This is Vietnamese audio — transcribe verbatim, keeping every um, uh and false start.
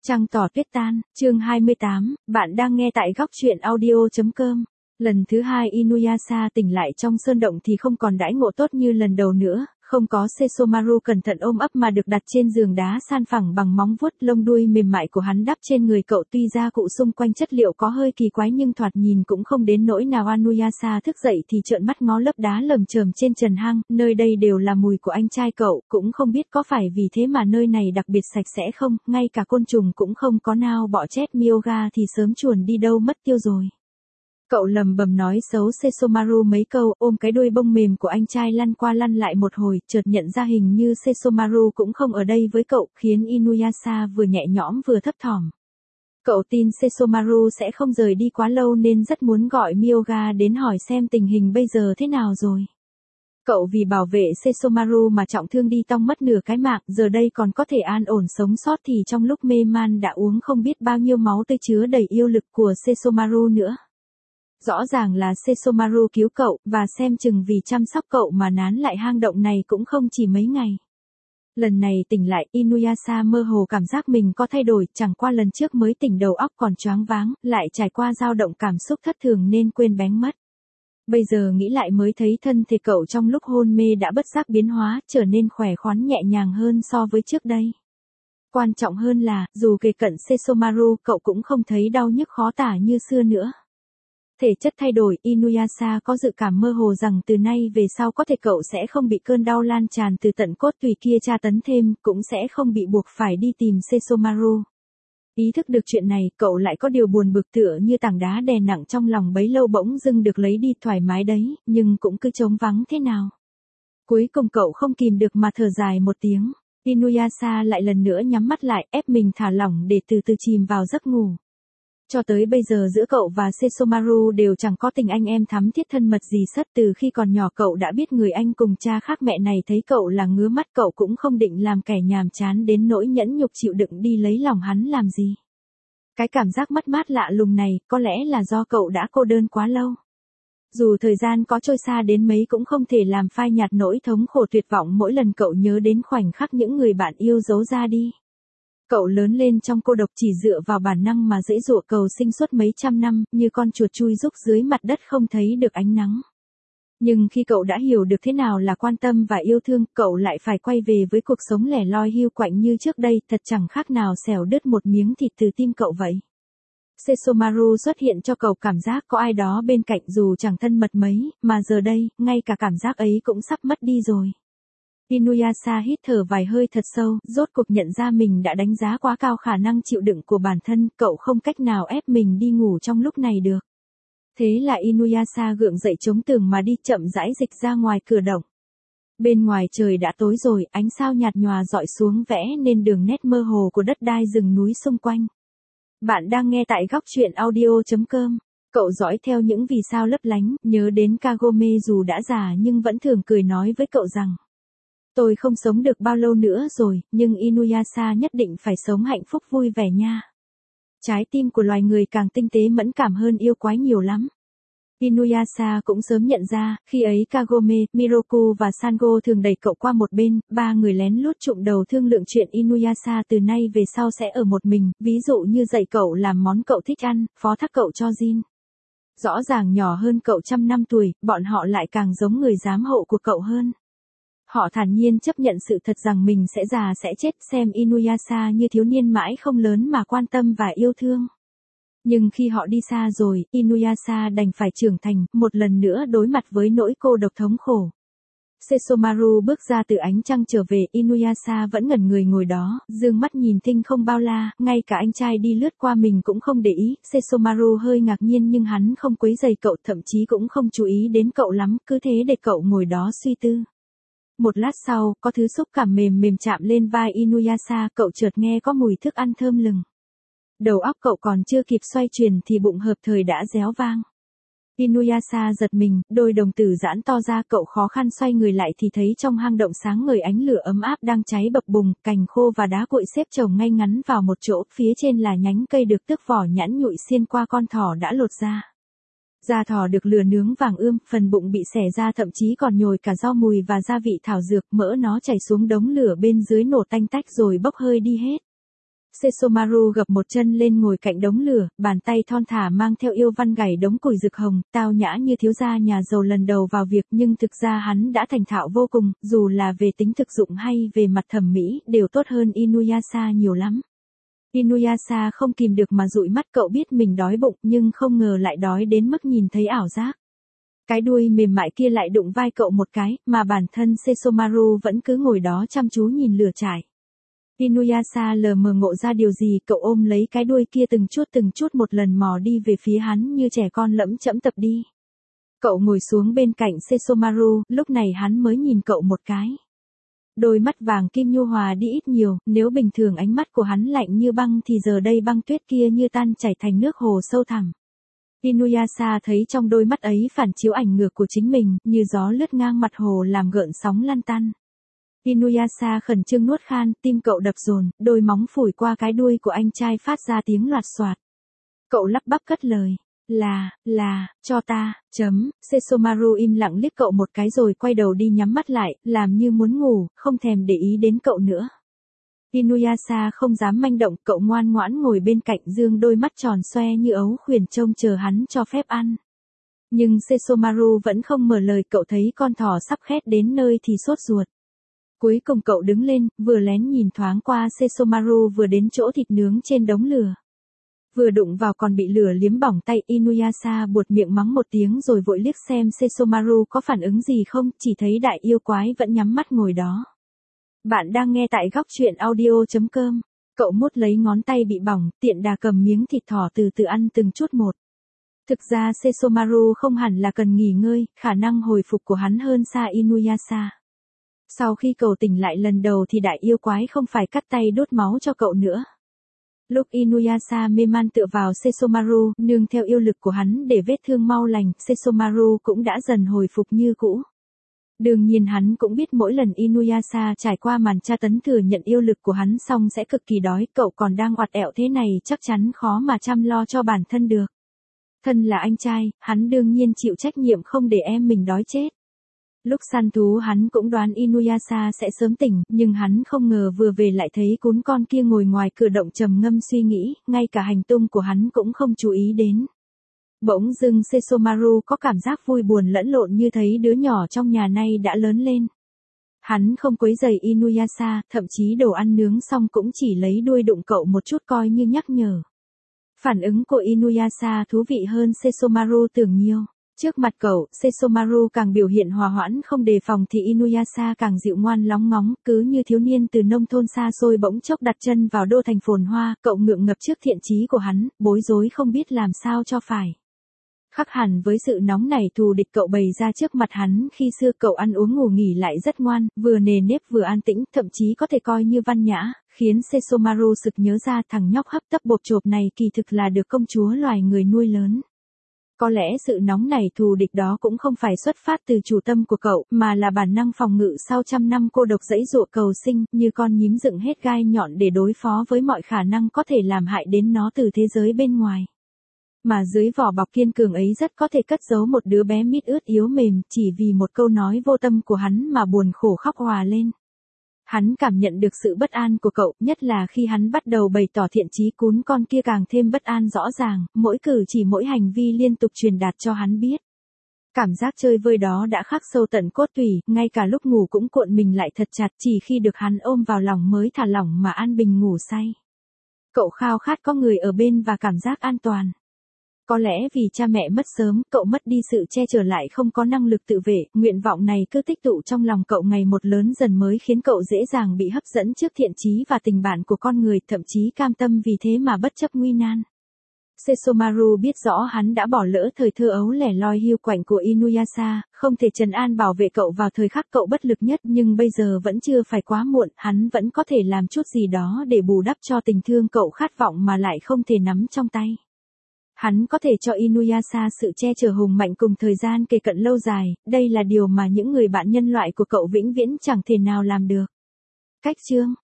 Trăng tỏ tuyết tan, chương hai mươi tám, bạn đang nghe tại góc truyện audio.com. Lần thứ hai Inuyasha tỉnh lại trong sơn động thì không còn đãi ngộ tốt như lần đầu nữa, không có Sesomaru cẩn thận ôm ấp mà được đặt trên giường đá san phẳng bằng móng vuốt, lông đuôi mềm mại của hắn đắp trên người cậu. Tuy gia cụ xung quanh chất liệu có hơi kỳ quái nhưng thoạt nhìn cũng không đến nỗi nào. Inuyasha thức dậy thì trợn mắt ngó lớp đá lởm chởm trên trần hang, nơi đây đều là mùi của anh trai cậu, cũng không biết có phải vì thế mà nơi này đặc biệt sạch sẽ không, ngay cả côn trùng cũng không có, nào bọ chét Myoga thì sớm chuồn đi đâu mất tiêu rồi. Cậu lầm bầm nói xấu Sesomaru mấy câu, ôm cái đuôi bông mềm của anh trai lăn qua lăn lại một hồi, chợt nhận ra hình như Sesomaru cũng không ở đây với cậu, khiến Inuyasha vừa nhẹ nhõm vừa thấp thỏm. Cậu tin Sesomaru sẽ không rời đi quá lâu nên rất muốn gọi Myoga đến hỏi xem tình hình bây giờ thế nào rồi. Cậu vì bảo vệ Sesomaru mà trọng thương đi tong mất nửa cái mạng, giờ đây còn có thể an ổn sống sót thì trong lúc mê man đã uống không biết bao nhiêu máu tươi chứa đầy yêu lực của Sesomaru nữa. Rõ ràng là Sesomaru cứu cậu, và xem chừng vì chăm sóc cậu mà nán lại hang động này cũng không chỉ mấy ngày. Lần này tỉnh lại, Inuyasha mơ hồ cảm giác mình có thay đổi, chẳng qua lần trước mới tỉnh đầu óc còn choáng váng, lại trải qua dao động cảm xúc thất thường nên quên bén mất. Bây giờ nghĩ lại mới thấy thân thể cậu trong lúc hôn mê đã bất giác biến hóa, trở nên khỏe khoắn nhẹ nhàng hơn so với trước đây. Quan trọng hơn là, dù kề cận Sesomaru, cậu cũng không thấy đau nhức khó tả như xưa nữa. Thể chất thay đổi, Inuyasha có dự cảm mơ hồ rằng từ nay về sau có thể cậu sẽ không bị cơn đau lan tràn từ tận cốt tủy kia tra tấn thêm, cũng sẽ không bị buộc phải đi tìm Sesomaru. Ý thức được chuyện này, cậu lại có điều buồn bực tựa như tảng đá đè nặng trong lòng bấy lâu bỗng dưng được lấy đi, thoải mái đấy, nhưng cũng cứ trống vắng thế nào. Cuối cùng cậu không kìm được mà thở dài một tiếng, Inuyasha lại lần nữa nhắm mắt lại, ép mình thả lỏng để từ từ chìm vào giấc ngủ. Cho tới bây giờ giữa cậu và Sesomaru đều chẳng có tình anh em thắm thiết thân mật gì sất. Từ khi còn nhỏ cậu đã biết người anh cùng cha khác mẹ này thấy cậu là ngứa mắt, cậu cũng không định làm kẻ nhàm chán đến nỗi nhẫn nhục chịu đựng đi lấy lòng hắn làm gì. Cái cảm giác mất mát lạ lùng này có lẽ là do cậu đã cô đơn quá lâu. Dù thời gian có trôi xa đến mấy cũng không thể làm phai nhạt nỗi thống khổ tuyệt vọng mỗi lần cậu nhớ đến khoảnh khắc những người bạn yêu dấu ra đi. Cậu lớn lên trong cô độc, chỉ dựa vào bản năng mà giãy giụa cầu sinh suốt mấy trăm năm, như con chuột chui rúc dưới mặt đất không thấy được ánh nắng. Nhưng khi cậu đã hiểu được thế nào là quan tâm và yêu thương, cậu lại phải quay về với cuộc sống lẻ loi hiu quạnh như trước đây, thật chẳng khác nào xẻo đứt một miếng thịt từ tim cậu vậy. Sesomaru xuất hiện cho cậu cảm giác có ai đó bên cạnh dù chẳng thân mật mấy, mà giờ đây, ngay cả cảm giác ấy cũng sắp mất đi rồi. Inuyasha hít thở vài hơi thật sâu, rốt cuộc nhận ra mình đã đánh giá quá cao khả năng chịu đựng của bản thân, cậu không cách nào ép mình đi ngủ trong lúc này được. Thế là Inuyasha gượng dậy chống tường mà đi, chậm rãi dịch ra ngoài cửa động. Bên ngoài trời đã tối rồi, ánh sao nhạt nhòa rọi xuống vẽ nên đường nét mơ hồ của đất đai rừng núi xung quanh. Bạn đang nghe tại góc truyện audio.com. Cậu dõi theo những vì sao lấp lánh, nhớ đến Kagome dù đã già nhưng vẫn thường cười nói với cậu rằng: tôi không sống được bao lâu nữa rồi, nhưng Inuyasha nhất định phải sống hạnh phúc vui vẻ nha. Trái tim của loài người càng tinh tế mẫn cảm hơn yêu quái nhiều lắm. Inuyasha cũng sớm nhận ra, khi ấy Kagome, Miroku và Sango thường đẩy cậu qua một bên, ba người lén lút trụm đầu thương lượng chuyện Inuyasha từ nay về sau sẽ ở một mình, ví dụ như dạy cậu làm món cậu thích ăn, phó thác cậu cho Jin. Rõ ràng nhỏ hơn cậu trăm năm tuổi, bọn họ lại càng giống người giám hộ của cậu hơn. Họ thản nhiên chấp nhận sự thật rằng mình sẽ già sẽ chết, xem Inuyasha như thiếu niên mãi không lớn mà quan tâm và yêu thương. Nhưng khi họ đi xa rồi, Inuyasha đành phải trưởng thành, một lần nữa đối mặt với nỗi cô độc thống khổ. Sesomaru bước ra từ ánh trăng trở về, Inuyasha vẫn ngẩn người ngồi đó, dương mắt nhìn tinh không bao la, ngay cả anh trai đi lướt qua mình cũng không để ý. Sesomaru hơi ngạc nhiên nhưng hắn không quấy rầy cậu, thậm chí cũng không chú ý đến cậu lắm, cứ thế để cậu ngồi đó suy tư. Một lát sau, có thứ xúc cảm mềm mềm chạm lên vai Inuyasha, cậu chợt nghe có mùi thức ăn thơm lừng. Đầu óc cậu còn chưa kịp xoay chuyển thì bụng hợp thời đã réo vang. Inuyasha giật mình, đôi đồng tử giãn to ra, cậu khó khăn xoay người lại thì thấy trong hang động sáng ngời ánh lửa ấm áp đang cháy bập bùng, cành khô và đá cuội xếp chồng ngay ngắn vào một chỗ, phía trên là nhánh cây được tước vỏ nhẵn nhụi xiên qua con thỏ đã lột ra. Da thỏ được lửa nướng vàng ươm, phần bụng bị xẻ ra thậm chí còn nhồi cả rau mùi và gia vị thảo dược, mỡ nó chảy xuống đống lửa bên dưới nổ tanh tách rồi bốc hơi đi hết. Sesomaru gập một chân lên ngồi cạnh đống lửa, bàn tay thon thả mang theo yêu văn gảy đống củi rực hồng, tao nhã như thiếu gia nhà giàu lần đầu vào việc, nhưng thực ra hắn đã thành thạo vô cùng, dù là về tính thực dụng hay về mặt thẩm mỹ, đều tốt hơn Inuyasha nhiều lắm. Inuyasha không kìm được mà dụi mắt, cậu biết mình đói bụng nhưng không ngờ lại đói đến mức nhìn thấy ảo giác. Cái đuôi mềm mại kia lại đụng vai cậu một cái, mà bản thân Sesomaru vẫn cứ ngồi đó chăm chú nhìn lửa trải. Inuyasha lờ mờ ngộ ra điều gì, cậu ôm lấy cái đuôi kia từng chút từng chút một lần mò đi về phía hắn như trẻ con lẫm chẫm tập đi. Cậu ngồi xuống bên cạnh Sesomaru, lúc này hắn mới nhìn cậu một cái. Đôi mắt vàng kim nhu hòa đi ít nhiều, nếu bình thường ánh mắt của hắn lạnh như băng thì giờ đây băng tuyết kia như tan chảy thành nước hồ sâu thẳm. Inuyasha thấy trong đôi mắt ấy phản chiếu ảnh ngược của chính mình, như gió lướt ngang mặt hồ làm gợn sóng lăn tăn. Inuyasha khẩn trương nuốt khan, tim cậu đập dồn, đôi móng phủi qua cái đuôi của anh trai phát ra tiếng loạt xoạt. Cậu lắp bắp cất lời, là, là, cho ta, chấm, Sesomaru im lặng liếc cậu một cái rồi quay đầu đi nhắm mắt lại, làm như muốn ngủ, không thèm để ý đến cậu nữa. Inuyasha không dám manh động, cậu ngoan ngoãn ngồi bên cạnh dương đôi mắt tròn xoe như ấu khuyển trông chờ hắn cho phép ăn. Nhưng Sesomaru vẫn không mở lời, cậu thấy con thỏ sắp khét đến nơi thì sốt ruột. Cuối cùng cậu đứng lên, vừa lén nhìn thoáng qua Sesomaru vừa đến chỗ thịt nướng trên đống lửa. Vừa đụng vào còn bị lửa liếm bỏng tay, Inuyasha buột miệng mắng một tiếng rồi vội liếc xem Sesomaru có phản ứng gì không, chỉ thấy đại yêu quái vẫn nhắm mắt ngồi đó. Bạn đang nghe tại góc truyện audio chấm com. Cậu mút lấy ngón tay bị bỏng, tiện đà cầm miếng thịt thỏ từ từ ăn từng chút một. Thực ra Sesomaru không hẳn là cần nghỉ ngơi, khả năng hồi phục của hắn hơn xa Inuyasha. Sau khi cậu tỉnh lại lần đầu thì đại yêu quái không phải cắt tay đốt máu cho cậu nữa. Lúc Inuyasha mê man tựa vào Sesomaru, nương theo yêu lực của hắn để vết thương mau lành, Sesomaru cũng đã dần hồi phục như cũ. Đương nhiên hắn cũng biết mỗi lần Inuyasha trải qua màn tra tấn thừa nhận yêu lực của hắn xong sẽ cực kỳ đói, cậu còn đang oặt ẹo thế này chắc chắn khó mà chăm lo cho bản thân được. Thân là anh trai, hắn đương nhiên chịu trách nhiệm không để em mình đói chết. Lúc săn thú hắn cũng đoán Inuyasha sẽ sớm tỉnh, nhưng hắn không ngờ vừa về lại thấy cún con kia ngồi ngoài cửa động trầm ngâm suy nghĩ, ngay cả hành tung của hắn cũng không chú ý đến. Bỗng dưng Sesomaru có cảm giác vui buồn lẫn lộn như thấy đứa nhỏ trong nhà nay đã lớn lên. Hắn không quấy rầy Inuyasha, thậm chí đồ ăn nướng xong cũng chỉ lấy đuôi đụng cậu một chút coi như nhắc nhở. Phản ứng của Inuyasha thú vị hơn Sesomaru tưởng nhiều. Trước mặt cậu, Sesomaru càng biểu hiện hòa hoãn không đề phòng thì Inuyasha càng dịu ngoan lóng ngóng, cứ như thiếu niên từ nông thôn xa xôi bỗng chốc đặt chân vào đô thành phồn hoa, cậu ngượng ngập trước thiện chí của hắn, bối rối không biết làm sao cho phải. Khác hẳn với sự nóng nảy thù địch cậu bày ra trước mặt hắn, khi xưa cậu ăn uống ngủ nghỉ lại rất ngoan, vừa nề nếp vừa an tĩnh, thậm chí có thể coi như văn nhã, khiến Sesomaru sực nhớ ra thằng nhóc hấp tấp bộp chộp này kỳ thực là được công chúa loài người nuôi lớn. Có lẽ sự nóng nảy thù địch đó cũng không phải xuất phát từ chủ tâm của cậu, mà là bản năng phòng ngự sau trăm năm cô độc dãy dụa cầu sinh, như con nhím dựng hết gai nhọn để đối phó với mọi khả năng có thể làm hại đến nó từ thế giới bên ngoài. Mà dưới vỏ bọc kiên cường ấy rất có thể cất giấu một đứa bé mít ướt yếu mềm, chỉ vì một câu nói vô tâm của hắn mà buồn khổ khóc òa lên. Hắn cảm nhận được sự bất an của cậu, nhất là khi hắn bắt đầu bày tỏ thiện chí, cún con kia càng thêm bất an rõ ràng, mỗi cử chỉ mỗi hành vi liên tục truyền đạt cho hắn biết. Cảm giác chơi vơi đó đã khắc sâu tận cốt tủy, ngay cả lúc ngủ cũng cuộn mình lại thật chặt, chỉ khi được hắn ôm vào lòng mới thả lỏng mà an bình ngủ say. Cậu khao khát có người ở bên và cảm giác an toàn. Có lẽ vì cha mẹ mất sớm, cậu mất đi sự che chở lại không có năng lực tự vệ, nguyện vọng này cứ tích tụ trong lòng cậu ngày một lớn dần mới khiến cậu dễ dàng bị hấp dẫn trước thiện chí và tình bạn của con người, thậm chí cam tâm vì thế mà bất chấp nguy nan. Sesomaru biết rõ hắn đã bỏ lỡ thời thơ ấu lẻ loi hiu quạnh của Inuyasha, không thể trấn an bảo vệ cậu vào thời khắc cậu bất lực nhất, nhưng bây giờ vẫn chưa phải quá muộn, hắn vẫn có thể làm chút gì đó để bù đắp cho tình thương cậu khát vọng mà lại không thể nắm trong tay. Hắn có thể cho Inuyasha sự che chở hùng mạnh cùng thời gian kề cận lâu dài, đây là điều mà những người bạn nhân loại của cậu vĩnh viễn chẳng thể nào làm được. Cách chương